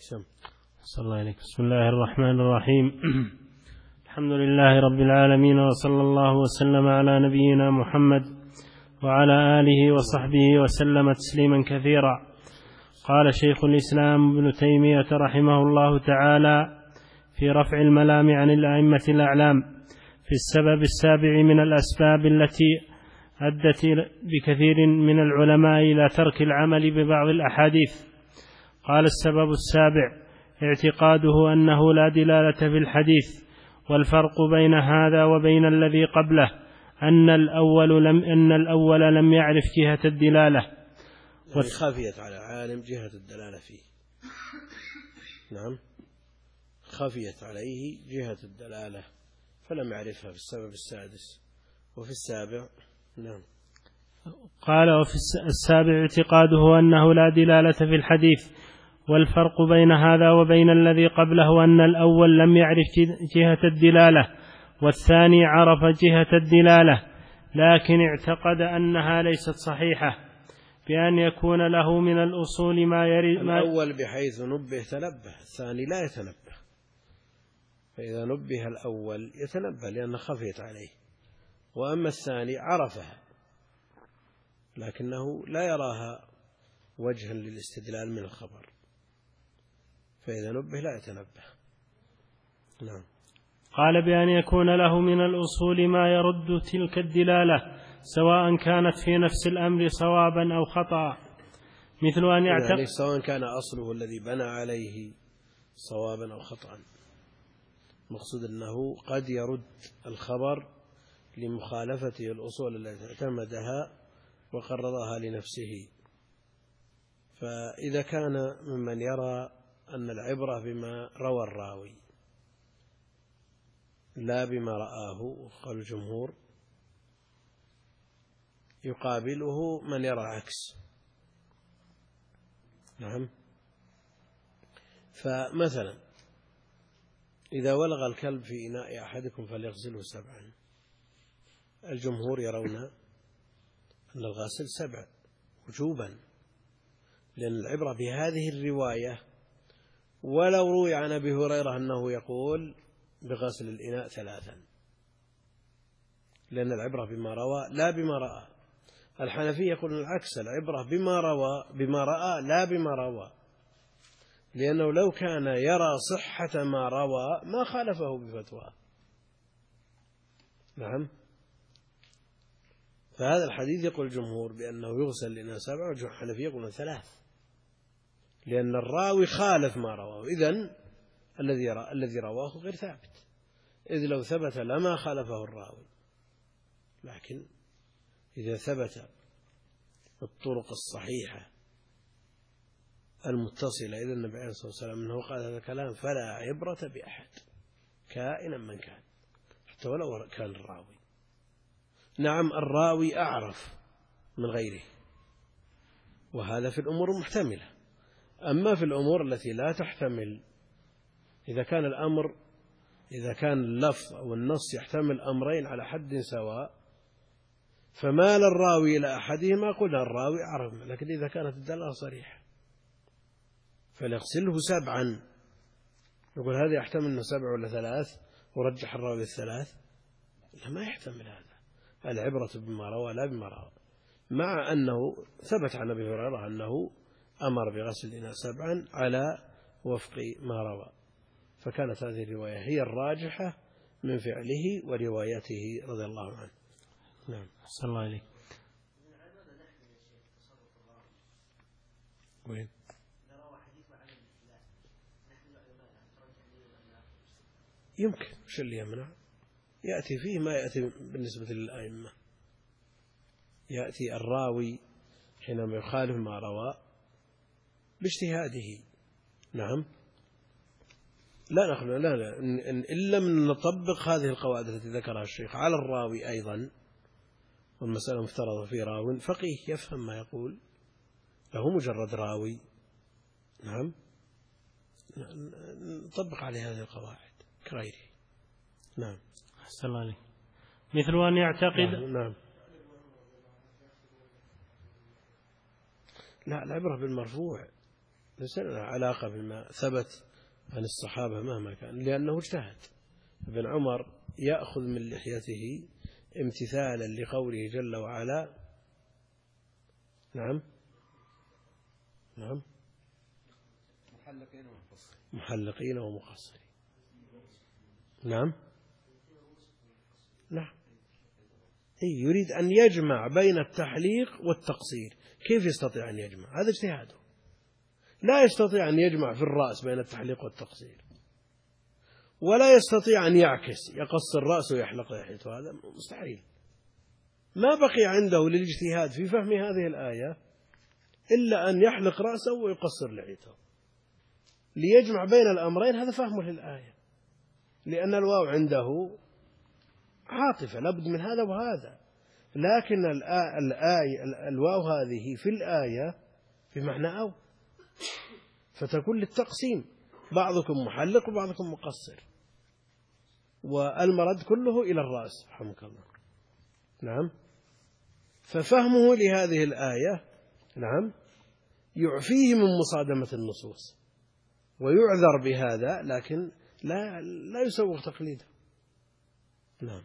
صلى الله عليه. بسم الله الرحمن الرحيم. الحمد لله رب العالمين، وصلى الله وسلم على نبينا محمد وعلى آله وصحبه وسلم تسليما كثيرا. قال شيخ الإسلام ابن تيمية رحمه الله تعالى في رفع الملام عن الأئمة الأعلام في السبب السابع من الأسباب التي أدت بكثير من العلماء إلى ترك العمل ببعض الأحاديث. قال السبب السابع اعتقاده أنه لا دلالة في الحديث، والفرق بين هذا وبين الذي قبله أن الأول لم يعرف جهة الدلالة، يعني خفيت على عالم جهة الدلالة فيه. نعم، خفيت عليه جهة الدلالة فلم يعرفها في السبب السادس. وفي السابع نعم، قال وفي السابع اعتقاده أنه لا دلالة في الحديث، والفرق بين هذا وبين الذي قبله أن الأول لم يعرف جهة الدلالة والثاني عرف جهة الدلالة، لكن اعتقد أنها ليست صحيحة بأن يكون له من الأصول ما يرد. الأول بحيث نبه تنبه، الثاني لا يتنبه، فإذا نبه الأول يتنبه لأنه خفيت عليه، وأما الثاني عرفها لكنه لا يراها وجها للاستدلال من الخبر، فإذا نبه لا يتنبه. نعم. قال بأن يكون له من الأصول ما يرد تلك الدلالة سواء كانت في نفس الأمر صوابا أو خطأ، مثل أن يعتقد يعني سواء كان أصله الذي بنى عليه صوابا أو خطأ. مقصود أنه قد يرد الخبر لمخالفته الأصول التي اعتمدها وقررها لنفسه. فإذا كان ممن يرى أن العبرة بما روى الراوي لا بما رآه، قال الجمهور، يقابله من يرى عكس. نعم. فمثلا إذا ولغ الكلب في إناء أحدكم فليغسله 7، الجمهور يرون أن الغاسل 7 وجوبا، لأن العبرة بهذه الرواية، ولو روي عن أبي هريرة أنه يقول بغسل الإناء 3، لأن العبرة بما روى لا بما رأى. الحنفية يقولون العكس، العبرة بما رأى لا بما روى، لأنه لو كان يرى صحة ما روى ما خالفه بفتوى. نعم. فهذا الحديث يقول الجمهور بأنه يغسل الإناء 7، والحنفية يقولون 3، لأن الراوي خالف ما رواه، إذن الذي رواه غير ثابت، إذ لو ثبت لما خالفه الراوي. لكن إذا ثبت الطرق الصحيحة المتصلة إلى النبي عليه الصلاة والسلام أنه قال هذا الكلام فلا عبرة بأحد كائنا من كان، حتى ولو كان الراوي. نعم، الراوي أعرف من غيره، وهذا في الأمور المحتملة. أما في الأمور التي لا تحتمل، إذا كان اللفظ أو النص يحتمل أمرين على حد سواء، فمال الراوي إلى أحدهما قلنا الراوي أعرف، لكن إذا كانت الدلالة صريحة فليغسله 7، نقول هذا يحتمل أنه 7 ولا 3 ورجح الراوي 3، لا، ما يحتمل هذا. العبرة بما روى لا بما روى، مع أنه ثبت عن أبي هريرة أنه أمر بغسل الإناء 7 على وفق ما روى، فكانت هذه الرواية هي الراجحة من فعله وروايته رضي الله عنه. نعم. صلى الله عليه. وين؟ يمكن، وش اللي يمنع؟ يأتي فيه ما يأتي بالنسبة للأئمة، يأتي الراوي حينما يخالف ما روى باجتهاده. نعم. لا إن لم نطبق هذه القواعد التي ذكرها الشيخ على الراوي أيضا، والمسألة مفترضة في راو فقيه يفهم ما يقول، له مجرد راوي. نعم، نطبق عليه هذه القواعد كغيره. نعم. أحسن الله عليك. مثل أن يعتقد. نعم. لا، العبرة بالمرفوع ليس له علاقة بما ثبت عن الصحابة مهما كان، لأنه اجتهد. ابن عمر يأخذ من لحيته امتثالا لقوله جل وعلا نعم محلقين ومقصرين. نعم يريد أن يجمع بين التحليق والتقصير. كيف يستطيع أن يجمع؟ هذا اجتهاده. لا يستطيع أن يجمع في الرأس بين التحليق والتقصير، ولا يستطيع أن يعكس يقص الرأس ويحلق لحيته، هذا مستحيل. ما بقي عنده للاجتهاد في فهم هذه الآية إلا أن يحلق رأسه ويقصر لحيته ليجمع بين الأمرين. هذا فهمه للآية، لأن الواو عنده عاطفة لابد من هذا وهذا، لكن الواو هذه في الآية بمعنى أو، فتكون للتقسيم، بعضكم محلق وبعضكم مقصر، والمرد كله إلى الرأس رحمك الله. نعم. ففهمه لهذه الآية نعم يعفيه من مصادمة النصوص ويعذر بهذا، لكن لا يسوغ تقليده. نعم.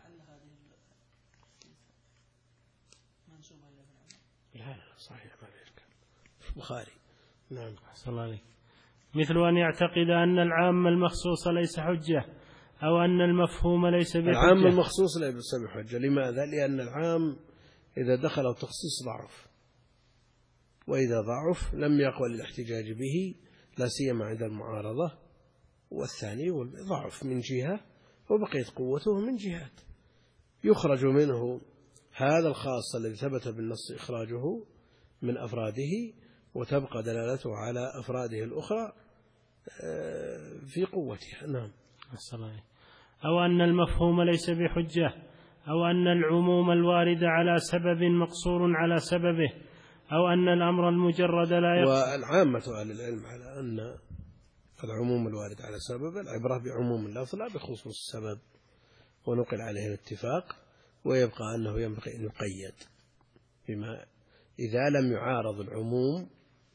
لا صحيح ما في إشكال. البخاري. نعم. أحسن الله عليك. مثل أن يعتقد أن العام المخصوص ليس حجة، أو أن المفهوم ليس بحجة. العام المخصوص ليس بحجة. لماذا؟ لأن العام إذا دخل التخصيص ضعف، وإذا ضعف لم يقبل الاحتجاج به، لا سيما عند المعارضة. والثاني ضعف من جهة وبقيت قوته من جهات، يخرج منه هذا الخاص الذي ثبت بالنص إخراجه من أفراده، وتبقى دلالته على أفراده الأخرى في قوتها. نعم. أو أن المفهوم ليس بحجة، أو أن العموم الوارد على سبب مقصور على سببه، أو أن الأمر المجرد لا يقصر. والعامة أهل العلم على أن العموم الوارد على سبب العبرة بعموم اللفظ لا بخصوص السبب، ونقل عليه الاتفاق، ويبقى أنه ينبغي أن يقيد بما إذا لم يعارض العموم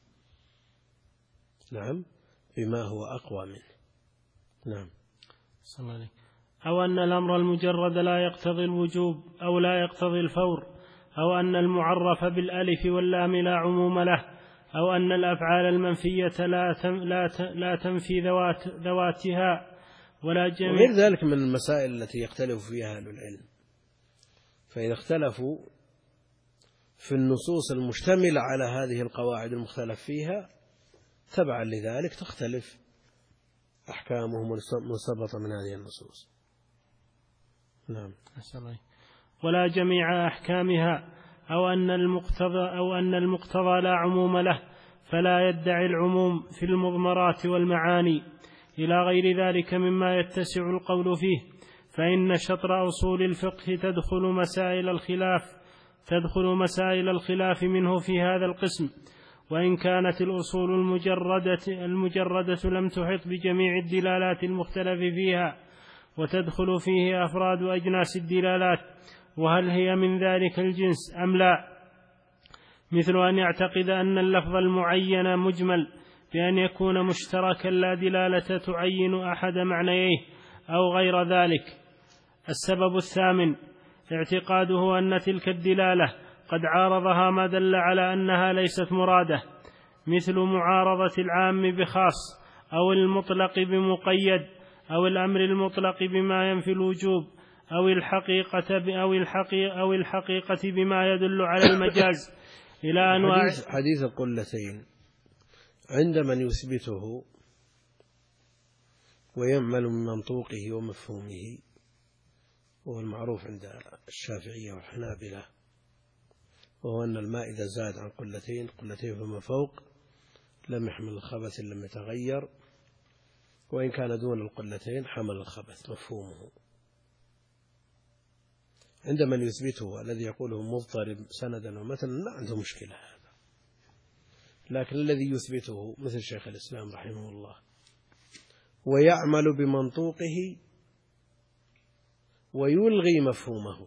نعم بما هو أقوى منه. نعم. صلى الله عليه. أو أن الأمر المجرد لا يقتضي الوجوب أو لا يقتضي الفور، أو أن المعرف بالألف واللام لا عموم له، أو أن الأفعال المنفية لا تنفي ذواتها ولا جميع. وغير ذلك من المسائل التي يختلف فيها أهل العلم. فإذا اختلفوا في النصوص المشتملة على هذه القواعد المختلف فيها، تبعا لذلك تختلف أحكامهم المستنبطة من هذه النصوص. نعم. ولا جميع أحكامها، أو أن المقتضى لا عموم له، فلا يدعي العموم في المضمرات والمعاني إلى غير ذلك مما يتسع القول فيه. فإن شطر أصول الفقه تدخل مسائل الخلاف منه في هذا القسم، وإن كانت الأصول المجردة لم تحط بجميع الدلالات المختلف فيها، وتدخل فيه أفراد أجناس الدلالات، وهل هي من ذلك الجنس أم لا؟ مثل أن يعتقد أن اللفظ المعين مجمل بأن يكون مشتركا لا دلالة تعين أحد معنيه أو غير ذلك. السبب الثامن اعتقاده أن تلك الدلالة قد عارضها ما دل على أنها ليست مرادة، مثل معارضة العام بخاص، أو المطلق بمقيد، أو الأمر المطلق بما ينفي الوجوب، أو الحقيقة بما يدل على المجاز إلى أنواع. حديث القلتين عند من يثبته ويعمل من منطوقه ومفهومه، وهو المعروف عند الشافعية والحنابلة، وهو أن الماء إذا زاد عن قلتين فما فوق لم يحمل الخبث إن لم يتغير، وإن كان دون القلتين حمل الخبث مفهومه. عند من يثبته الذي يقوله مضطرب سندا ومثلا لا عنده مشكلة هذا، لكن الذي يثبته مثل شيخ الإسلام رحمه الله ويعمل بمنطوقه ويلغي مفهومه،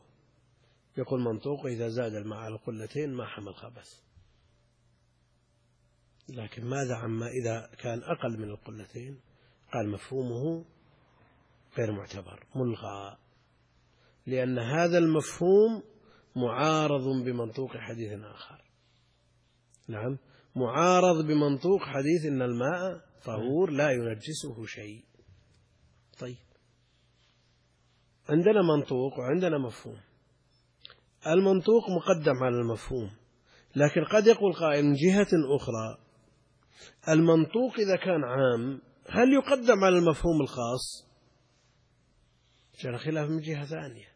يقول منطوقه إذا زاد الماء على القلتين ما حمل خبث، لكن ماذا عما إذا كان أقل من القلتين؟ قال مفهومه غير معتبر ملغى، لأن هذا المفهوم معارض بمنطوق حديث آخر. نعم، معارض بمنطوق حديث إن الماء طهور لا ينجسه شيء. طيب، عندنا منطوق وعندنا مفهوم. المنطوق مقدم على المفهوم، لكن قد يقول قائل من جهة أخرى المنطوق إذا كان عام هل يقدم على المفهوم الخاص؟ جرى خلاف من جهة ثانية.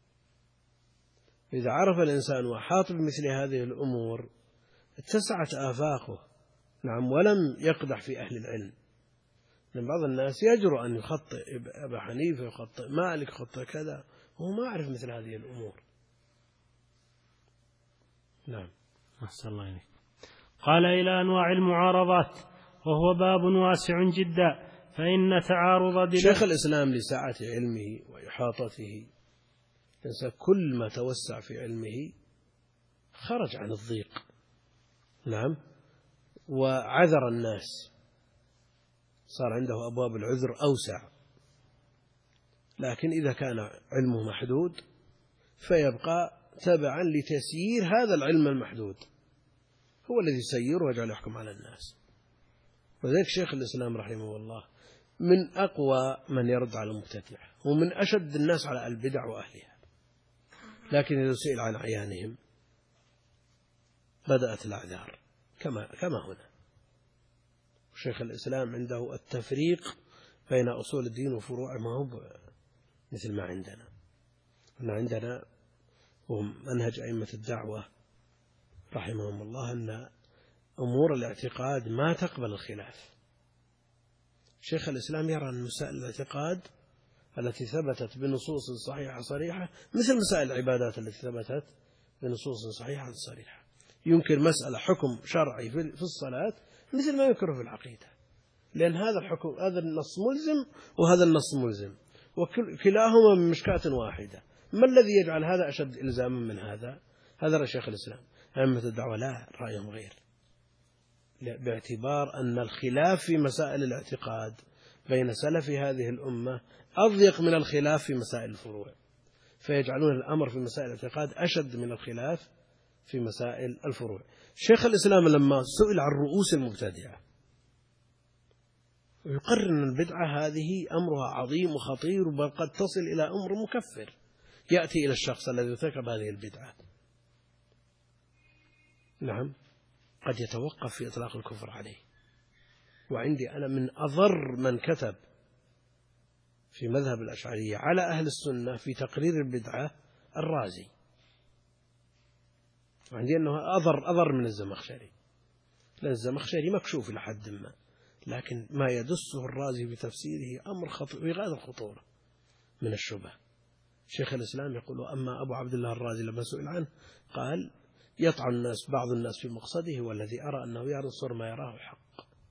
إذا عرف الإنسان وحاط بمثل هذه الأمور اتسعت آفاقه. نعم، ولم يقدح في أهل العلم، لأن بعض الناس يجرؤ أن يخطئ أبا حنيفة، يخطئ مالك، يخطئ كذا، وهو ما يعرف مثل هذه الأمور. نعم. أحسن الله إليك. قال إلى أنواع المعارضات، وهو باب واسع جدا، فإن تعارض شيخ الإسلام لسعة علمه وإحاطته ينسى كل ما توسع في علمه خرج عن الضيق. نعم، وعذر الناس، صار عنده أبواب العذر أوسع. لكن إذا كان علمه محدود فيبقى تبعا لتسيير هذا العلم المحدود، هو الذي يسير ويجعل يحكم على الناس. وذلك شيخ الإسلام رحمه الله من أقوى من يرد على المبتدعة، ومن أشد الناس على البدع وأهلها، لكن إذا سئل عن عيانهم بدأت الأعذار كما هنا. شيخ الإسلام عنده التفريق بين أصول الدين وفروعه، ما هو مثل ما عندنا ومنهج أئمة الدعوة رحمهم الله أن أمور الاعتقاد ما تقبل الخلاف. شيخ الإسلام يرى أن مسائل الاعتقاد التي ثبتت بنصوص صحيحة صريحة مثل مسائل العبادات التي ثبتت بنصوص صحيحة صريحة. ينكر مسألة حكم شرعي في الصلاة مثل ما ينكره في العقيدة، لأن هذا الحكم، هذا النص ملزم وهذا النص ملزم، وكلاهما من مشكاة واحدة. ما الذي يجعل هذا أشد إلزاما من هذا؟ هذا رأي شيخ الإسلام. أئمة الدعوة لا، رأيهم غير، باعتبار أن الخلاف في مسائل الاعتقاد بين سلف هذه الأمة أضيق من الخلاف في مسائل الفروع، فيجعلون الأمر في مسائل الاعتقاد أشد من الخلاف في مسائل الفروع. شيخ الإسلام لما سئل عن رؤوس المبتدعة يقرر أن البدعة هذه أمرها عظيم وخطير، وبل قد تصل إلى أمر مكفر يأتي إلى الشخص الذي ارتكب هذه البدعة. نعم، قد يتوقف في إطلاق الكفر عليه. وعندي أنا من أضر من كتب في مذهب الأشعرية على أهل السنة في تقرير البدعة الرازي، وعندي أنه أضر من الزمخشري، لأن الزمخشري مكشوف إلى حد ما، لكن ما يدسه الرازي بتفسيره أمر خطير في غاية الخطورة من الشبه. شيخ الإسلام يقول: أما أبو عبد الله الرازي لما سئل عنه قال: يطعن بعض الناس في مقصده، والذي أرى أنه ينصر ما يراه حق.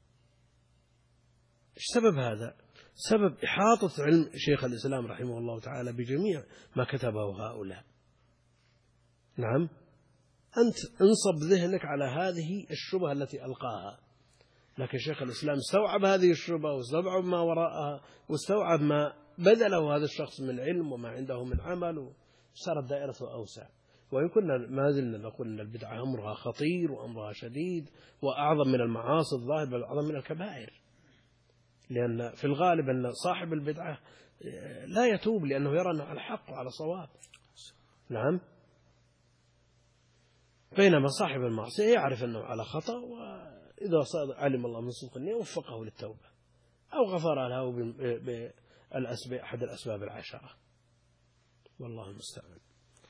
إيش سبب هذا؟ سبب إحاطة علم شيخ الإسلام رحمه الله تعالى بجميع ما كتبه هؤلاء. نعم، أنت انصب ذهنك على هذه الشبهة التي ألقاها، لكن شيخ الإسلام استوعب هذه الشبهة واستوعب ما وراءها واستوعب ما بذله هذا الشخص من علم وما عنده من عمل، وصارت دائرته أوسع. وإن كنا ما زلنا نقول أن البدعة أمرها خطير وأمرها شديد وأعظم من المعاصي الظاهر، بل أعظم من الكبائر، لأن في الغالب أن صاحب البدعة لا يتوب لأنه يرى أنه على حق وعلى صواب. نعم، بينما صاحب المعصية يعرف أنه على خطأ، وإذا علم الله من صدق النية وفقه للتوبة أو غفر له بأحد الأسباب العشرة، والله المستعان.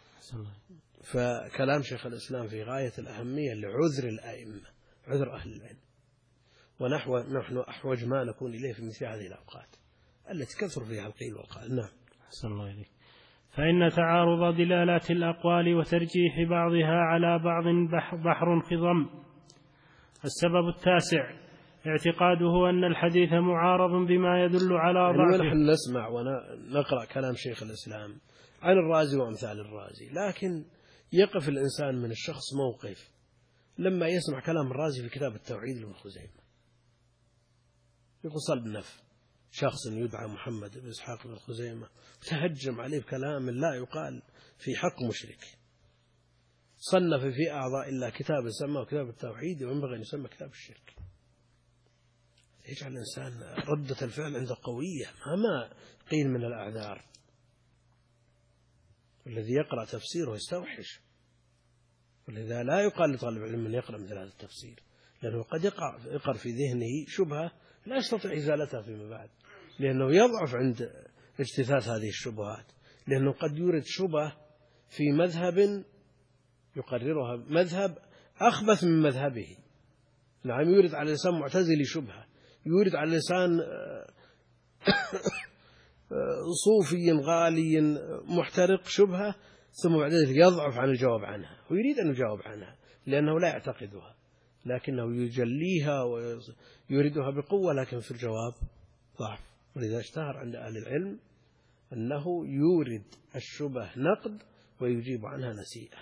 فكلام شيخ الإسلام في غاية الأهمية لعذر الأئمة، عذر أهل العلم، ونحن أحوج ما نكون إليه في مثل هذه الأوقات التي كثر فيها القيل والقال. نعم. أحسن الله إليك. فإن تعارض دلالات الأقوال وترجيح بعضها على بعض بحر خضم. السبب التاسع اعتقاده أن الحديث معارض بما يدل على ضعفه. ونحن نسمع ونقرأ كلام شيخ الإسلام عن الرازي وأمثال الرازي، لكن يقف الإنسان من الشخص موقف لما يسمع كلام الرازي في كتاب التوحيد لابن خزيمة، يقول صنف شخص يدعى محمد بن إسحاق بن خزيمة تهجم عليه بكلام لا يقال في حق مشرك، صنف في أعضاء الله كتاب سماه كتاب التوحيد وينبغي أن يسمى كتاب الشرك. يجعل الإنسان ردة الفعل عنده قوية مهما قيل من الأعذار. والذي يقرأ تفسيره يستوحش، ولذا لا يقال لطالب علم من يقرأ مثل هذا التفسير، لأنه قد يقر في ذهنه شبهة لا يستطيع إزالتها فيما بعد، لأنه يضعف عند اجتثاث هذه الشبهات، لأنه قد يورد شبهة في مذهب يقررها مذهب أخبث من مذهبه. نعم، يورد على لسان معتزلي شبهة، يورد على لسان صوفي غالي محترق شبهة، ثم بعد ذلك يضعف عن الجواب عنها ويريد أن يجاوب عنها لأنه لا يعتقدها، لكنه يجليها ويريدها بقوة، لكن في الجواب ضعف. ولذا اشتهر عند أهل العلم أنه يورد الشبه نقد ويجيب عنها نسيئة.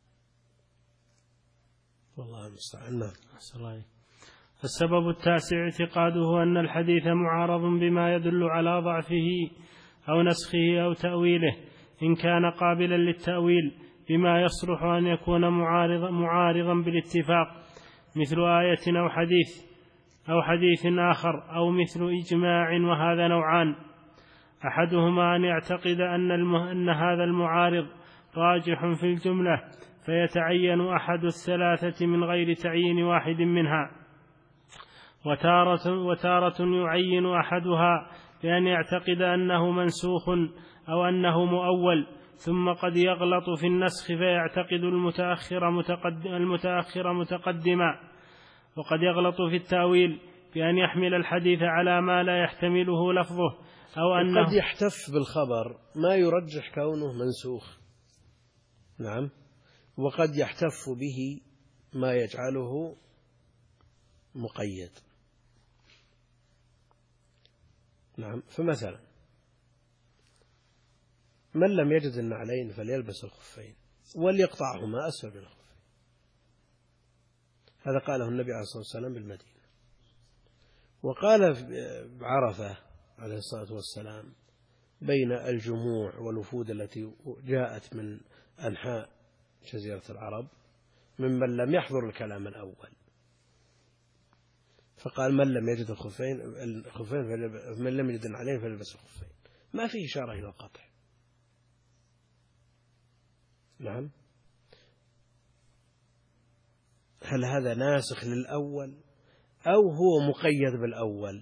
والله المستعان. السبب التاسع اعتقاده أن الحديث معارض بما يدل على ضعفه أو نسخه أو تأويله، إن كان قابلا للتأويل بما يصلح أن يكون معارضا بالاتفاق، مثل آية أو حديث آخر، أو مثل إجماع، وهذا نوعان: أحدهما أن يعتقد أن هذا المعارض راجح في الجملة فيتعين أحد الثلاثة من غير تعيين واحد منها، وتارة يعين أحدها بأن يعتقد أنه منسوخ أو أنه مؤول، ثم قد يغلط في النسخ فيعتقد المتأخر متقدما، وقد يغلط في التأويل بأن يحمل الحديث على ما لا يحتمله لفظه، أو أنه قد يحتف بالخبر ما يرجح كونه منسوخ. نعم، وقد يحتف به ما يجعله مقيد. نعم، فمثلا من لم يجد النعلين فليلبس الخفين وليقطعهما أسفل من الخفين، هذا قاله النبي عليه الصلاة والسلام بالمدينة. وقال بعرفة عليه الصلاة والسلام بين الجموع والوفود التي جاءت من أنحاء جزيرة العرب ممن لم يحضر الكلام الأول، فقال من لم يجد الخفين من لم يجد النعلين فليلبس الخفين، ما فيه إشارة إلى القطع. نعم، هل هذا ناسخ للأول أو هو مقيد بالأول؟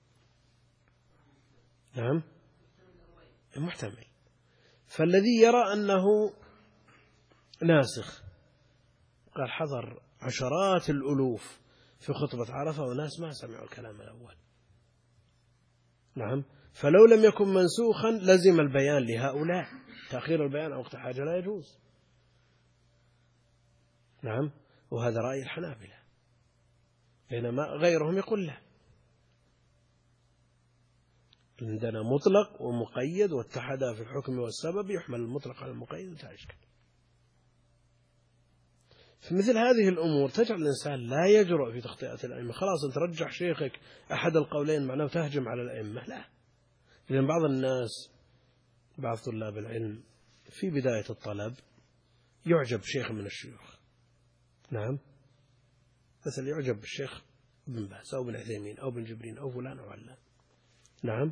نعم، محتمل. فالذي يرى أنه ناسخ قال حضر عشرات الألوف في خطبة عرفة وناس ما سمعوا الكلام الأول. نعم، فلو لم يكن منسوخا لزم البيان لهؤلاء، تأخير البيان أو وقت حاجة لا يجوز. نعم، وهذا رأي الحنابلة، بينما غيرهم يقول لا، عندنا مطلق ومقيد واتحدا في الحكم والسبب، يحمل المطلق على المقيد ولا إشكال. في مثل هذه الأمور تجعل الإنسان لا يجرؤ في تخطئة الأئمة. خلاص أنت رجح شيخك أحد القولين معناه تهجم على الأئمة، لا. لأن بعض الناس، بعض طلاب العلم في بداية الطلب يعجب شيخ من الشيوخ. نعم، مثل يعجب بالشيخ ابن باز أو ابن عثيمين أو ابن جبرين أو فلان أو علان. نعم،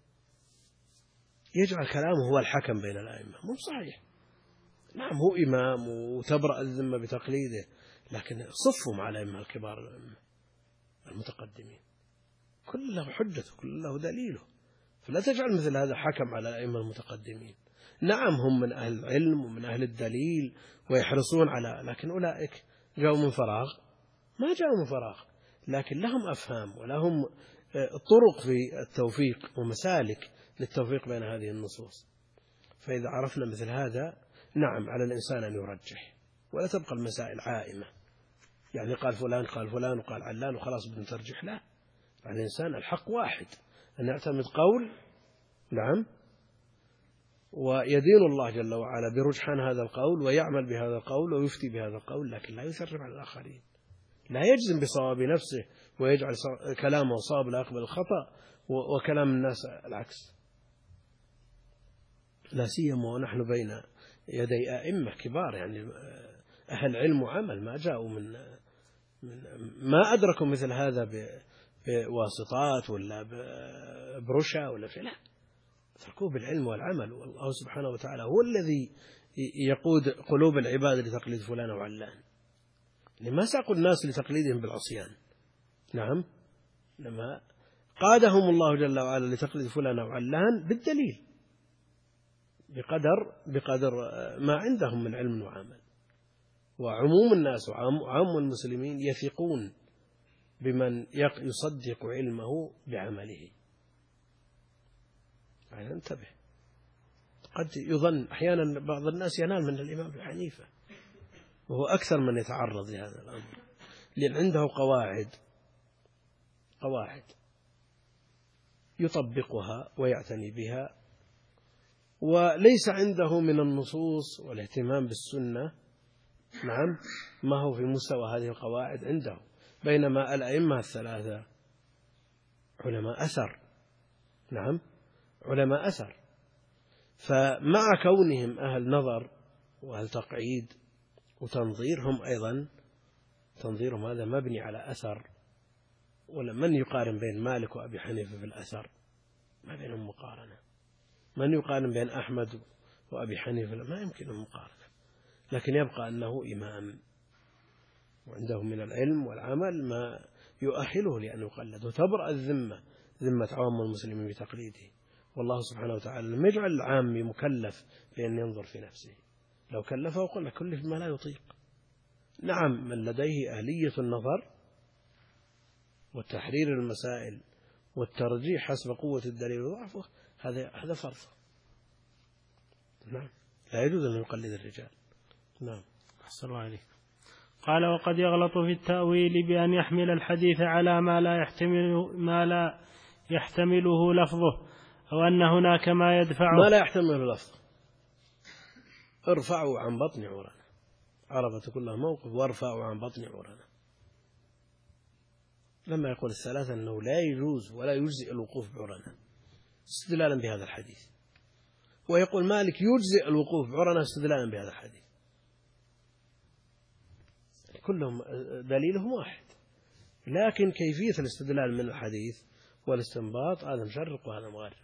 يجعل كلامه هو الحكم بين الأئمة. مو صحيح. نعم، هو إمام وتبرأ الذمة بتقليده، لكن صفهم على الأئمة الكبار المتقدمين، كل له حجته، كل له دليله، فلا تجعل مثل هذا حكم على الأئمة المتقدمين. نعم، هم من أهل العلم ومن أهل الدليل ويحرصون على، لكن أولئك جاءوا من فراغ؟ ما جاءوا من فراغ، لكن لهم أفهام ولهم طرق في التوفيق ومسالك للتوفيق بين هذه النصوص. فإذا عرفنا مثل هذا، نعم، على الإنسان أن يرجح، ولا تبقى المسائل عائمة، يعني قال فلان وقال علان وخلاص بدنا ترجح. لا، على الإنسان الحق واحد، أن يعتمد قول، نعم، ويدين الله جل وعلا برجحان هذا القول ويعمل بهذا القول ويفتي بهذا القول، لكن لا يسرب على الآخرين، لا يجزم بصواب نفسه ويجعل كلامه صواب لا يقبل الخطأ وكلام الناس العكس، لا سيما ونحن بين يدي أئمة كبار يعني أهل علم وعمل، ما جاءوا من ما أدركوا مثل هذا بواسطات ولا برشا ولا شيء، لا، تركوه بالعلم والعمل، والله سبحانه وتعالى هو الذي يقود قلوب العباد لتقليد فلان وعلان، لما ساقوا الناس لتقليدهم بالعصيان، نعم، لما قادهم الله جل وعلا لتقليد فلان وعلان بالدليل بقدر ما عندهم من علم وعمل، وعموم الناس وعام المسلمين يثقون بمن يصدق علمه بعمله. يعني انتبه، قد يظن أحيانا بعض الناس ينال من الإمام أبي حنيفة وهو أكثر من يتعرض لهذا الأمر، لأن عنده قواعد يطبقها ويعتني بها، وليس عنده من النصوص والاهتمام بالسنة، نعم، ما هو في مستوى هذه القواعد عنده، بينما الأئمة الثلاثة علماء أثر، نعم، علماء أثر، فمع كونهم أهل نظر وأهل تقعيد وتنظير، هم أيضا تنظيرهم هذا مبني على أثر، ولمن يقارن بين مالك وأبي حنيفة في الأثر؟ ما بينهم مقارنة. من يقارن بين أحمد وأبي حنيفة؟ ما يمكن المقارنة، لكن يبقى أنه إمام وعنده من العلم والعمل ما يؤهله لأن يقلد، وتبرأ ذمة عوام المسلمين بتقليده. والله سبحانه وتعالى لم يجعل العام مكلف بأن ينظر في نفسه، لو كلفه قلنا كلف ما لا يطيق. نعم، من لديه أهلية النظر والتحرير المسائل والترجيح حسب قوة الدليل وضعفه، هذا فرض، نعم، لا يجوز أن يقلد الرجال. نعم. أحسن الله عليك. قال: وقد يغلط في التأويل بأن يحمل الحديث على ما لا يحتمله لفظه، أو أن هناك ما يدفعه. ما لا يحتمله لفظه، ارفعوا عن بطن عورنا، عرفة كلها موقف، وارفعوا عن بطن عورنا. لما يقول الثلاثة أنه لا يجوز ولا يجزئ الوقوف بعرنا استدلالا بهذا الحديث، ويقول مالك يجزئ الوقوف بعرنا استدلالا بهذا الحديث، كلهم دليلهم واحد، لكن كيفية الاستدلال من الحديث والاستنباط هذا مشرق وهذا مغرب.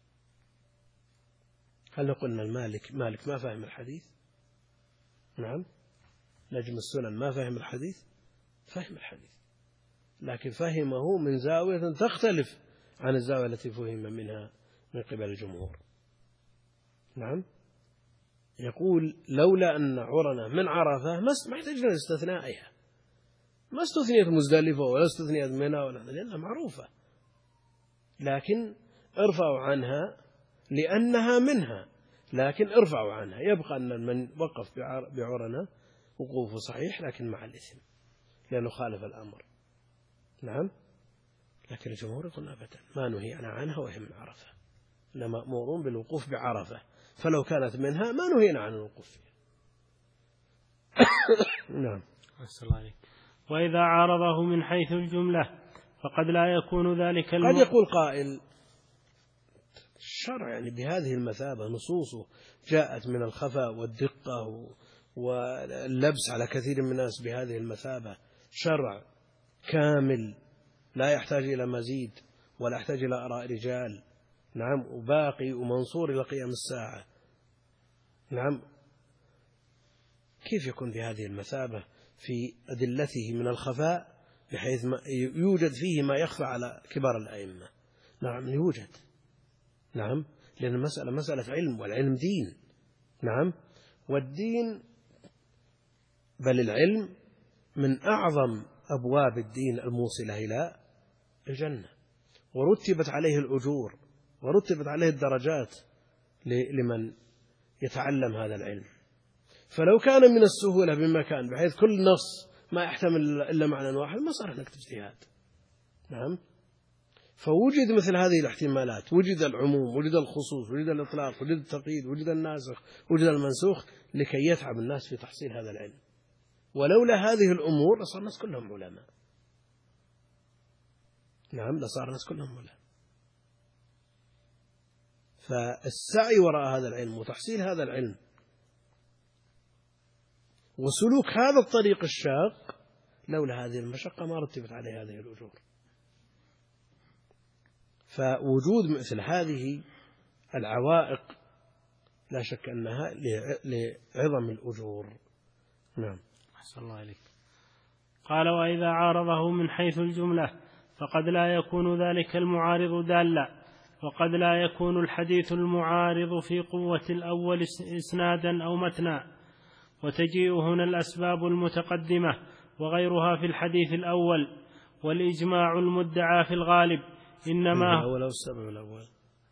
هل قلنا مالك ما فهم الحديث؟ نعم. نجم السنن ما فهم الحديث؟ فهم الحديث، لكن فهمه من زاوية تختلف عن الزاوية التي فهم منها من قبل الجمهور. نعم. يقول لولا أن عرنا من عرفة ما احتجنا لاستثنائها، ما استثنيت مزدلفة ولا استثنيت منى لأنها معروفة، لكن ارفعوا عنها لأنها منها، لكن ارفعوا عنها، يبقى أن من وقف بعرنا وقوفه صحيح لكن مع الإثم لأنه خالف الأمر. نعم. لكن الجمهور يقول أبدا ما نهينا عنها وهي من عرفة، إنما مأمورون بالوقوف بعرفة، فلو كانت منها ما نهينا عن الوقوف فيها. نعم. وإذا عارضه من حيث الجملة فقد لا يكون ذلك قد يقول قائل الشرع يعني بهذه المثابة نصوصه جاءت من الخفاء والدقة واللبس على كثير من الناس بهذه المثابة، شرع كامل لا يحتاج إلى مزيد ولا يحتاج إلى آراء رجال، نعم، وباقي ومنصور إلى قيام الساعة. نعم. كيف يكون بهذه المثابة في أدلته من الخفاء بحيث ما يوجد فيه ما يخفى على كبار الأئمة؟ نعم يوجد، نعم، لأن المسألة مسألة علم، والعلم دين. نعم. والدين بل العلم من أعظم أبواب الدين الموصلة إلى الجنة، ورتبت عليه الأجور ورتبت عليه الدرجات لمن يتعلم هذا العلم. فلو كان من السهولة بمكان بحيث كل نص ما يحتمل إلا معنى واحد ما صار هناك اجتهاد. نعم. فوجد مثل هذه الاحتمالات، وجد العموم، وجد الخصوص، وجد الإطلاق، وجد التقييد، وجد الناسخ، وجد المنسوخ، لكي يتعب الناس في تحصيل هذا العلم. ولولا هذه الأمور لصار الناس كلهم علماء. نعم، لصار الناس كلهم علماء. فالسعي وراء هذا العلم وتحصيل هذا العلم وسلوك هذا الطريق الشاق، لولا هذه المشقة ما رتبت عليه هذه الأجور. فوجود مثل هذه العوائق لا شك أنها لعظم الأجور. نعم. أحسن الله عليك. قال: وإذا عارضه من حيث الجملة فقد لا يكون ذلك المعارض دالا، وقد لا يكون الحديث المعارض في قوة الأول إسنادا أو متنا. وتجيء هنا الأسباب المتقدمة وغيرها في الحديث الأول، والإجماع المدعى في الغالب إنما الأول أو السبب الأول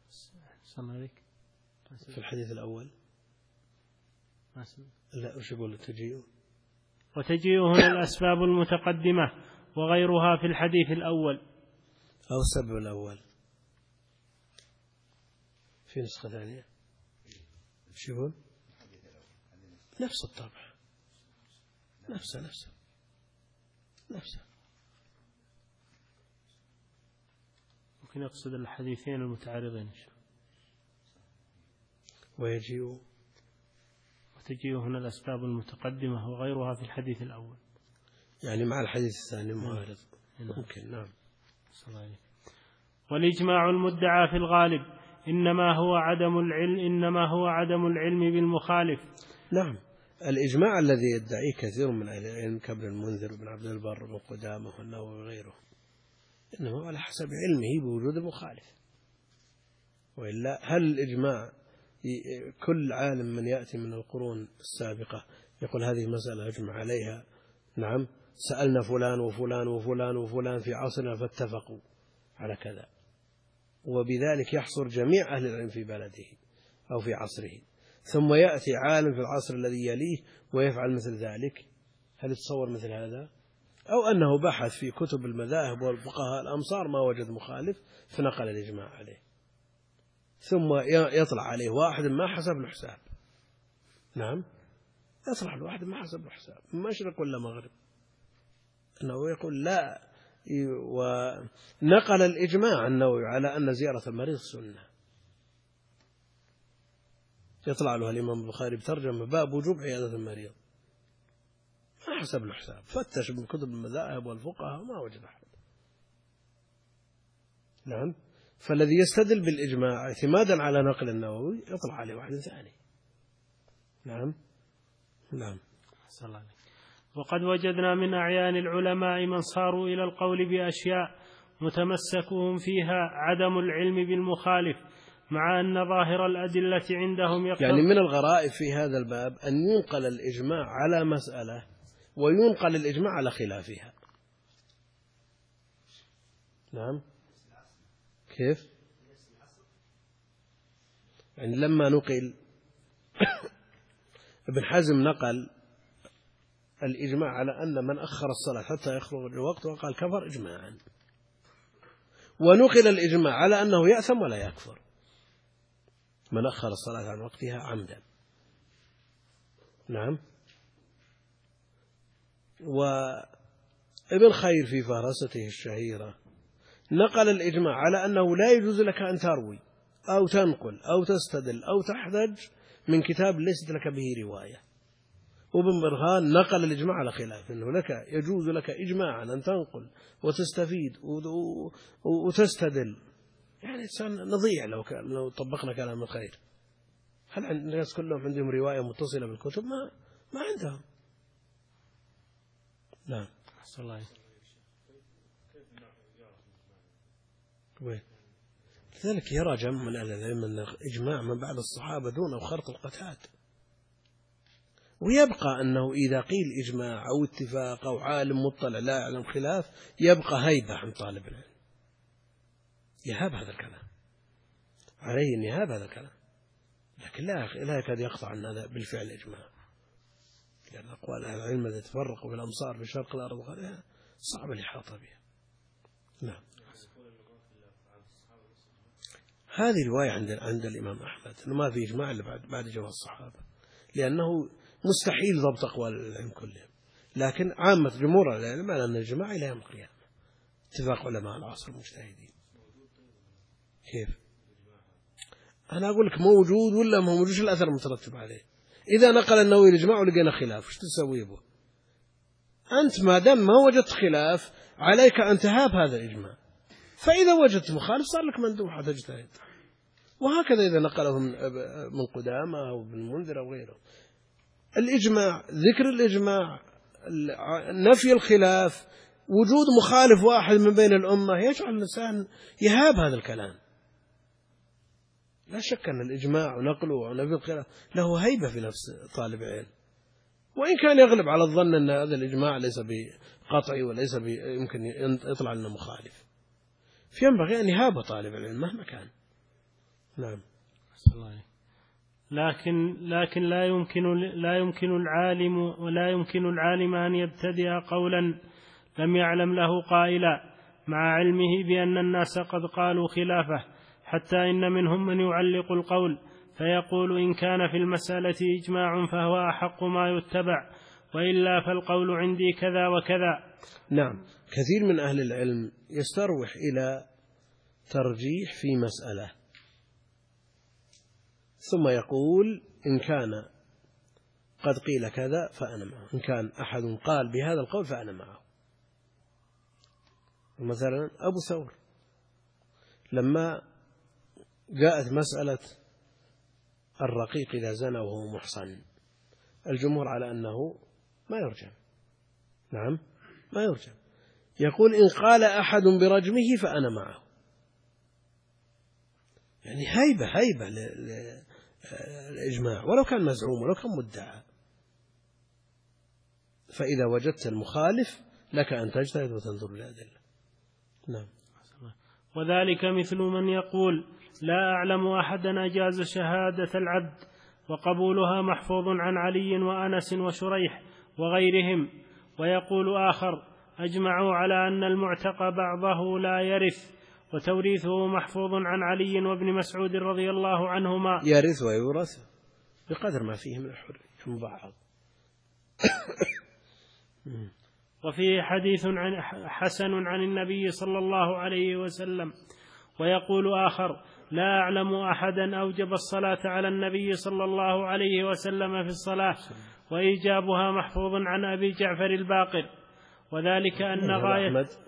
في الحديث الأول. لا، وش يقول تجيء؟ وتجيء هنا الأسباب المتقدمة وغيرها في الحديث الأول أو السبب الأول. في نسخة ثانية وش يقول؟ نفس الطبع، نفسه ممكن يقصد الحديثين المتعارضين. وتجيء هنا الأسباب المتقدمة وغيرها في الحديث الأول، يعني مع الحديث الثاني معارض. ممكن. نعم. والإجماع المدعى في الغالب إنما هو عدم العلم بالمخالف. نعم، الإجماع الذي يدعيه كثير من أهل العلم كابن المنذر وابن عبد البر وابن قدامة والنووي وغيره، إنه على حسب علمه بوجود المخالف. وإلا هل الإجماع كل عالم من يأتي من القرون السابقة يقول هذه مسألة أجمع عليها؟ نعم، سألنا فلان وفلان وفلان وفلان في عصرنا فاتفقوا على كذا، وبذلك يحصر جميع أهل العلم في بلده أو في عصره، ثم يأتي عالم في العصر الذي يليه ويفعل مثل ذلك. هل يتصور مثل هذا؟ أو أنه بحث في كتب المذاهب والفقهاء الأمصار ما وجد مخالف فنقل الإجماع عليه، ثم يطلع عليه واحد ما حسب له حساب. نعم، يطلع له واحد ما حسب له حساب، مشرق ولا مغرب، أنه يقول لا، ونقل الإجماع النووي على أن زيارة المريض سنة. يطلع له الإمام البخاري بترجمة باب وجوب عيادة المريض، ما حسب له حساب، فتش من كتب المذاهب والفقهاء ما وجد أحد. نعم، فالذي يستدل بالإجماع اعتمادا على نقل النووي يطلع عليه واحد ثاني. نعم. وقد وجدنا من أعيان العلماء من صاروا إلى القول بأشياء متمسكهم فيها عدم العلم بالمخالف، مع أن ظاهر الأدلة عندهم يقتضي. يعني من الغرائب في هذا الباب أن ينقل الإجماع على مسألة وينقل الإجماع على خلافها. نعم، كيف؟ يعني لما نقل ابن حزم نقل الإجماع على أن من أخر الصلاة حتى يخرج الوقت وقال كفر إجماعا، ونقل الإجماع على أنه يأثم ولا يكفر من أخر الصلاة عن وقتها عمدا. نعم. وابن خير في فهرسته الشهيرة نقل الإجماع على أنه لا يجوز لك أن تروي أو تنقل أو تستدل أو تحتج من كتاب ليست لك به رواية. وابن برهان نقل الإجماع على خلاف، أنه لك يجوز لك إجماعا أن تنقل وتستفيد وتستدل. يعني نضيع لو طبقنا كلام الخير. هل الناس كلهم عندهم رواية متصلة بالكتب؟ ما عندهم. نعم. أحسن الله. لذلك يرى جمع من أهل العلم أن إجماع من بعد الصحابة دون خرق القتاد، ويبقى أنه إذا قيل إجماع أو اتفاق أو عالم مطلع لا يعلم خلاف يبقى هيبة عن طالب العلم، يهاب هذا الكلام عليه، أن يهاب هذا الكلام، لكن لا يكاد يقطع عن هذا بالفعل إجماع، لأن أقوال أهل العلم التي تفرقوا في الأمصار في شرق الأرض وغيرها صعب الإحاطة بها. نعم. هذه رواية عند الإمام أحمد أنه ما في إجماع إلا بعد جواز الصحابة، لأنه مستحيل ضبط أقوال العلم كلهم. لكن عامة جمهور العلم على أن الإجماع إلى يوم القيامة، اتفاق علماء العصر المجتهدين. كيف؟ أنا أقول لك موجود ولا ما موجود، الأثر المترتب عليه. إذا نقل النووي الإجماع ولقينا خلاف، وش تسوي به؟ أنت ما دام ما وجدت خلاف عليك أن تهاب هذا الإجماع، فإذا وجدت مخالف صار لك مندوب حتى تجتهد. وهكذا إذا نقله من قدامى أو ابن المنذر أو غيره. الإجماع، ذكر الإجماع، نفي الخلاف، وجود مخالف واحد من بين الأمة يجعل الإنسان يهاب هذا الكلام. لا شك أن الإجماع ونقله ونفي الخلاف له هيبة في نفس طالب العلم، وإن كان يغلب على الظن أن هذا الإجماع ليس بقطعي وليس يمكن يطلع لنا مخالف، فينبغي أن يهاب طالب العلم مهما كان. نعم. لكن لا يمكن العالم أن يبتدئ قولا لم يعلم له قائلا مع علمه بأن الناس قد قالوا خلافه، حتى إن منهم من يعلق القول فيقول إن كان في المسألة إجماع فهو أحق ما يتبع، وإلا فالقول عندي كذا وكذا. نعم، كثير من أهل العلم يستروح إلى ترجيح في مسألة ثم يقول إن كان قد قيل كذا فأنا معه، إن كان أحد قال بهذا القول فأنا معه. مثلا أبو ثور لما جاءت مسألة الرقيق إذا زنى وهو محصن، الجمهور على أنه ما يرجم. نعم، ما يرجم. يقول إن قال أحد برجمه فأنا معه. يعني هيبة الإجماع ولو كان مزعوم ولو كان مدعى. فإذا وجدت المخالف لك أن تجتهد وتنظر للأدلة. نعم. وذلك مثل من يقول لا أعلم أحدا أجاز شهادة العبد وقبولها محفوظ عن علي وأنس وشريح وغيرهم، ويقول آخر أجمعوا على أن المعتق بعضه لا يرث وتوريثه محفوظ عن علي وابن مسعود رضي الله عنهما. يرث ويورث بقدر ما فيه من الحرية من بعض. وفيه حديث حسن عن النبي صلى الله عليه وسلم. ويقول آخر لا أعلم أحدا أوجب الصلاة على النبي صلى الله عليه وسلم في الصلاة وإيجابها محفوظ عن أبي جعفر الباقر. وذلك أن غاية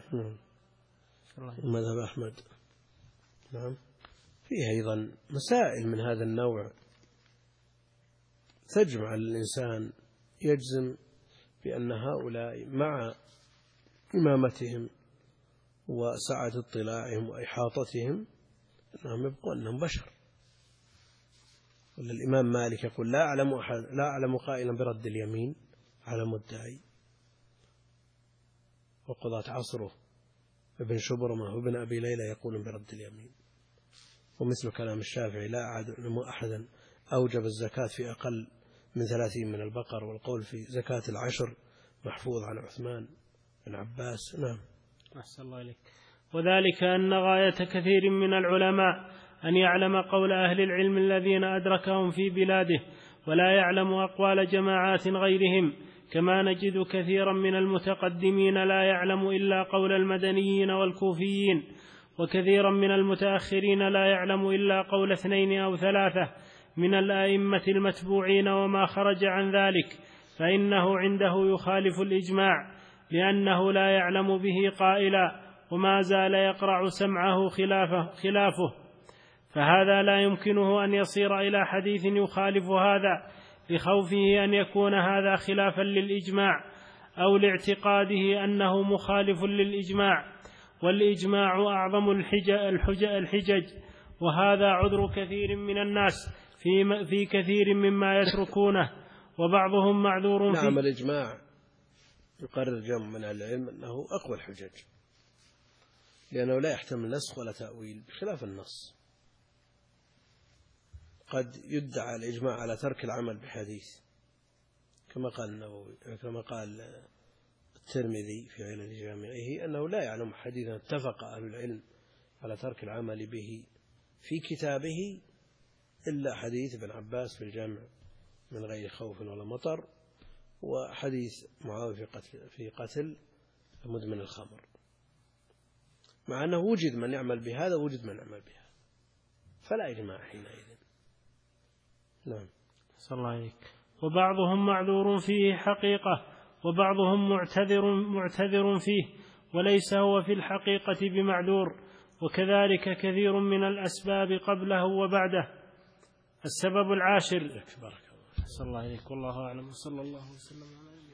مذهب أحمد. نعم، فيه أيضا مسائل من هذا النوع تجمع الإنسان يجزم بأن هؤلاء مع إمامتهم وسعة اطلاعهم وإحاطتهم أنهم يبقون أنهم بشر. الإمام مالك يقول لا أعلم قائلا برد اليمين على مدعي. وقضاة عصره ابن شبرمة وابن أبي ليلى يقولون برد اليمين. ومثل كلام الشافعي لا أعلم أحدا أوجب الزكاة في أقل من 30 من البقر، والقول في زكاة العشر محفوظ عن عثمان بن عباس. نعم. أحسن الله إليك. وذلك أن غاية كثير من العلماء أن يعلم قول أهل العلم الذين أدركهم في بلاده، ولا يعلم أقوال جماعات غيرهم، كما نجد كثيرا من المتقدمين لا يعلم إلا قول المدنيين والكوفيين، وكثيرا من المتأخرين لا يعلم إلا قول 2 أو 3 من الأئمة المتبوعين وما خرج عن ذلك، فإنه عنده يخالف الإجماع لأنه لا يعلم به قائلا، وما زال يقرع سمعه خلافه، فهذا لا يمكنه أن يصير إلى حديث يخالف هذا لخوفه أن يكون هذا خلافا للإجماع أو لاعتقاده أنه مخالف للإجماع، والإجماع أعظم الحجج، وهذا عذر كثير من الناس في كثير مما يتركونه، وبعضهم معذور فيه. نعم، الإجماع يقرر جمع من العلم أنه أقوى الحجج، لأنه لا يحتمل نسخ ولا تأويل بخلاف النص. قد يدعى الإجماع على ترك العمل بحديث كما قال النووي، كما قال الترمذي في علل جامعه أنه لا يعلم حديثا اتفق أهل العلم على ترك العمل به في كتابه إلا حديث ابن عباس في الجمع من غير خوف ولا مطر، وحديث معاوية في قتل مدمن الخمر، مع أنه وجد من يعمل بهذا ووجد من يعمل بهذا، فلا إجماع حينئذ. نعم. صلى الله عليك. وبعضهم معذور فيه حقيقة، وبعضهم معتذر فيه، وليس هو في الحقيقة بمعذور، وكذلك كثير من الأسباب قبله وبعده. السبب العاشر. بارك الله. صلى الله عليك. والله أعلم. صلى الله وسلم على